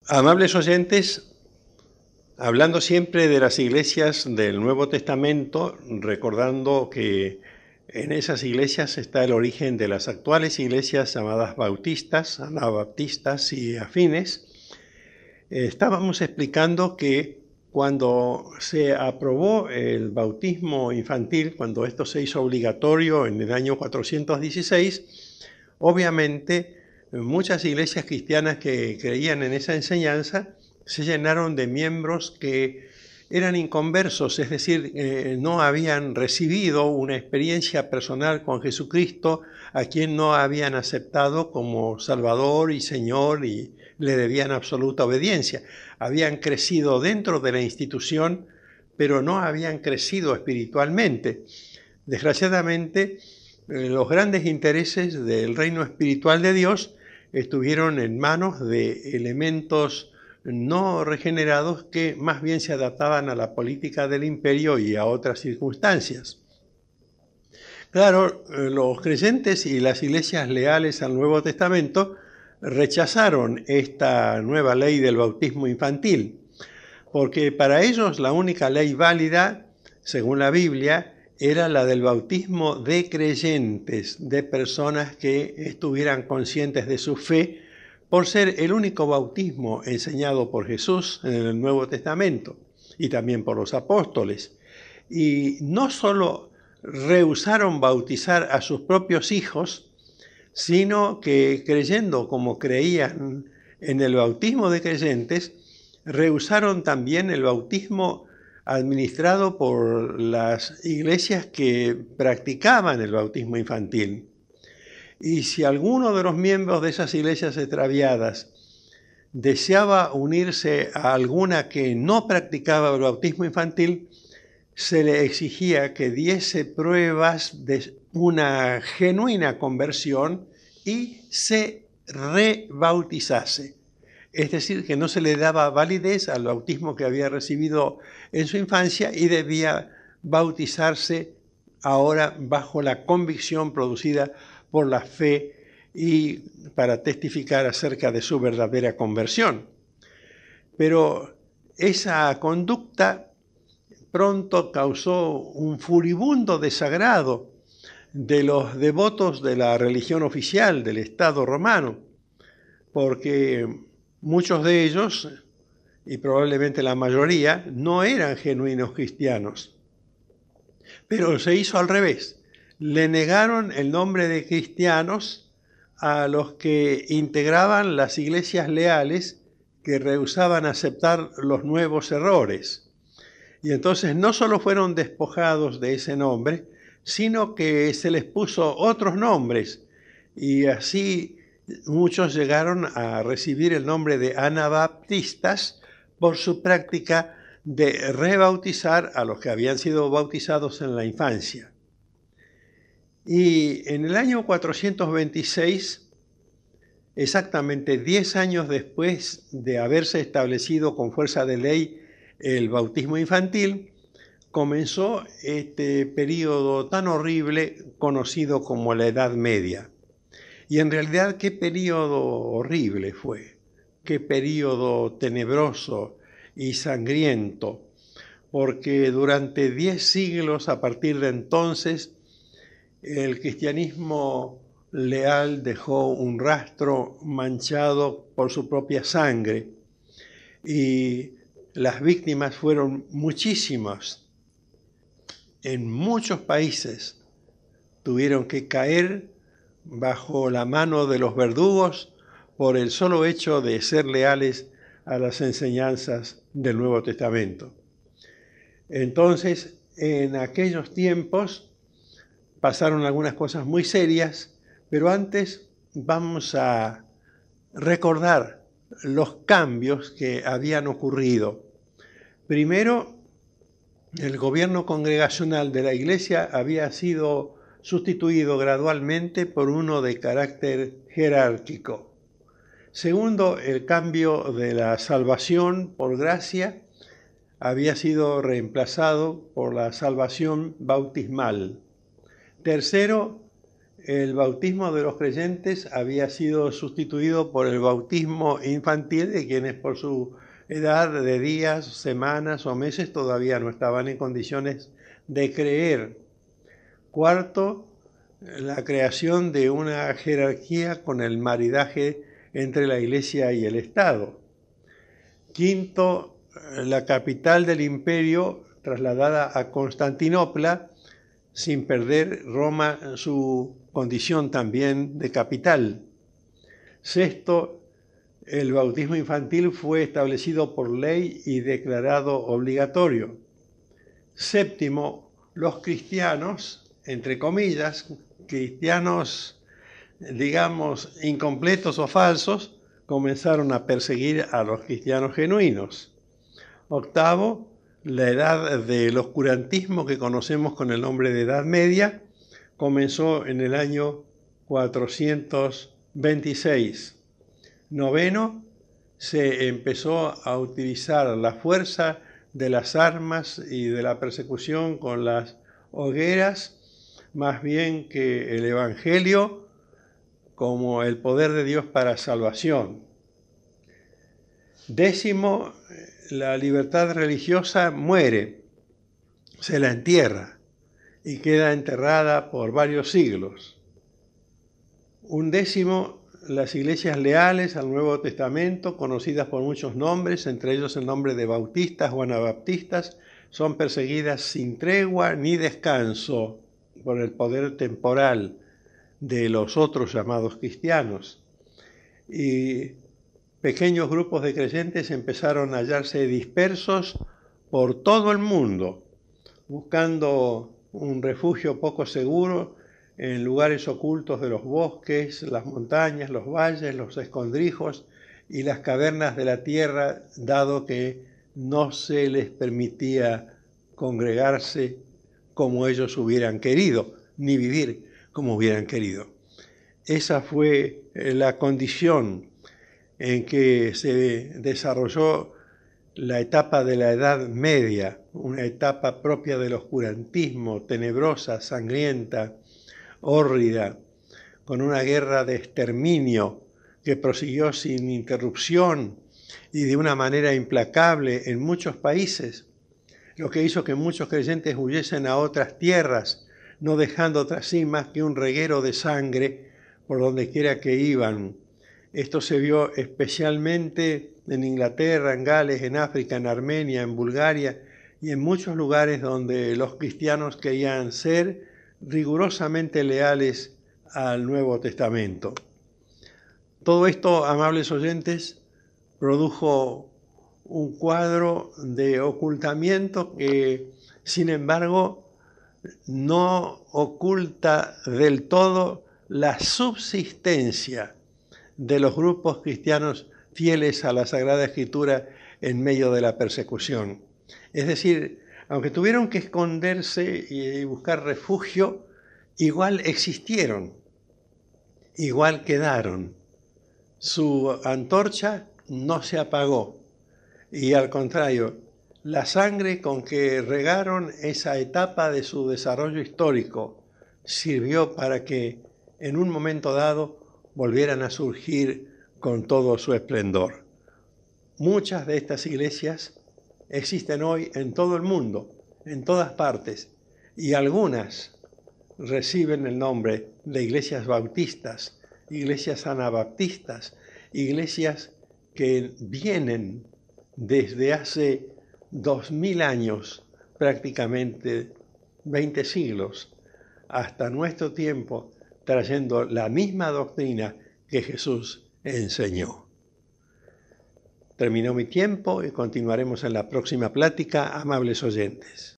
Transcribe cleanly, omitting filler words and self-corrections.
Amables oyentes, hablando siempre de las iglesias del Nuevo Testamento, recordando que en esas iglesias está el origen de las actuales iglesias llamadas bautistas, anabaptistas y afines, estábamos explicando que cuando se aprobó el bautismo infantil, cuando esto se hizo obligatorio en el año 416, obviamente muchas iglesias cristianas que creían en esa enseñanza se llenaron de miembros que eran inconversos, es decir, no habían recibido una experiencia personal con Jesucristo, a quien no habían aceptado como Salvador y Señor y le debían absoluta obediencia. Habían crecido dentro de la institución, pero no habían crecido espiritualmente. Desgraciadamente, los grandes intereses del reino espiritual de Dios estuvieron en manos de elementos no regenerados que más bien se adaptaban a la política del imperio y a otras circunstancias. Claro, los creyentes y las iglesias leales al Nuevo Testamento rechazaron esta nueva ley del bautismo infantil, porque para ellos la única ley válida, según la Biblia, era la del bautismo de creyentes, de personas que estuvieran conscientes de su fe, por ser el único bautismo enseñado por Jesús en el Nuevo Testamento y también por los apóstoles. Y no solo rehusaron bautizar a sus propios hijos, sino que creyendo como creían en el bautismo de creyentes, rehusaron también el bautismo administrado por las iglesias que practicaban el bautismo infantil. Y si alguno de los miembros de esas iglesias extraviadas deseaba unirse a alguna que no practicaba el bautismo infantil, se le exigía que diese pruebas de una genuina conversión y se rebautizase. Es decir, que no se le daba validez al bautismo que había recibido en su infancia y debía bautizarse ahora bajo la convicción producida por la fe y para testificar acerca de su verdadera conversión. Pero esa conducta pronto causó un furibundo desagrado de los devotos de la religión oficial del Estado romano, porque muchos de ellos, y probablemente la mayoría, no eran genuinos cristianos. Pero se hizo al revés. Le negaron el nombre de cristianos a los que integraban las iglesias leales que rehusaban aceptar los nuevos errores. Y entonces no solo fueron despojados de ese nombre, sino que se les puso otros nombres. Y así muchos llegaron a recibir el nombre de anabaptistas por su práctica de rebautizar a los que habían sido bautizados en la infancia. Y en el año 426, exactamente 10 años después de haberse establecido con fuerza de ley el bautismo infantil, comenzó este periodo tan horrible conocido como la Edad Media. Y en realidad, qué periodo horrible fue, qué periodo tenebroso y sangriento, porque durante 10 siglos a partir de entonces, el cristianismo leal dejó un rastro manchado por su propia sangre y las víctimas fueron muchísimas. En muchos países tuvieron que caer bajo la mano de los verdugos por el solo hecho de ser leales a las enseñanzas del Nuevo Testamento. Entonces, en aquellos tiempos pasaron algunas cosas muy serias, pero antes vamos a recordar los cambios que habían ocurrido. Primero, el gobierno congregacional de la Iglesia había sido sustituido gradualmente por uno de carácter jerárquico. Segundo, el cambio de la salvación por gracia había sido reemplazado por la salvación bautismal. Tercero, el bautismo de los creyentes había sido sustituido por el bautismo infantil de quienes por su edad de días, semanas o meses todavía no estaban en condiciones de creer. Cuarto, la creación de una jerarquía con el maridaje entre la Iglesia y el Estado. Quinto, la capital del imperio trasladada a Constantinopla, sin perder Roma su condición también de capital. Sexto, el bautismo infantil fue establecido por ley y declarado obligatorio. Séptimo, los cristianos, entre comillas, cristianos, digamos, incompletos o falsos, comenzaron a perseguir a los cristianos genuinos. Octavo, la edad del oscurantismo que conocemos con el nombre de Edad Media comenzó en el año 426. Noveno, se empezó a utilizar la fuerza de las armas y de la persecución con las hogueras, más bien que el Evangelio como el poder de Dios para salvación. Décimo, la libertad religiosa muere, se la entierra y queda enterrada por varios siglos. Undécimo, las iglesias leales al Nuevo Testamento, conocidas por muchos nombres, entre ellos el nombre de bautistas o anabaptistas, son perseguidas sin tregua ni descanso por el poder temporal de los otros llamados cristianos. Y pequeños grupos de creyentes empezaron a hallarse dispersos por todo el mundo, buscando un refugio poco seguro en lugares ocultos de los bosques, las montañas, los valles, los escondrijos y las cavernas de la tierra, dado que no se les permitía congregarse como ellos hubieran querido, ni vivir como hubieran querido. Esa fue la condición en que se desarrolló la etapa de la Edad Media, una etapa propia del oscurantismo, tenebrosa, sangrienta, hórrida, con una guerra de exterminio que prosiguió sin interrupción y de una manera implacable en muchos países, lo que hizo que muchos creyentes huyesen a otras tierras, no dejando tras sí más que un reguero de sangre por donde quiera que iban. Esto se vio especialmente en Inglaterra, en Gales, en África, en Armenia, en Bulgaria y en muchos lugares donde los cristianos querían ser rigurosamente leales al Nuevo Testamento. Todo esto, amables oyentes, produjo un cuadro de ocultamiento que, sin embargo, no oculta del todo la subsistencia de los grupos cristianos fieles a la Sagrada Escritura en medio de la persecución. Es decir, aunque tuvieron que esconderse y buscar refugio, igual existieron, igual quedaron. Su antorcha no se apagó y al contrario, la sangre con que regaron esa etapa de su desarrollo histórico sirvió para que en un momento dado volvieran a surgir con todo su esplendor. Muchas de estas iglesias existen hoy en todo el mundo, en todas partes, y algunas reciben el nombre de iglesias bautistas, iglesias anabaptistas, iglesias que vienen desde hace 2000 años, prácticamente 20 siglos, hasta nuestro tiempo, trayendo la misma doctrina que Jesús enseñó. Terminó mi tiempo y continuaremos en la próxima plática, amables oyentes.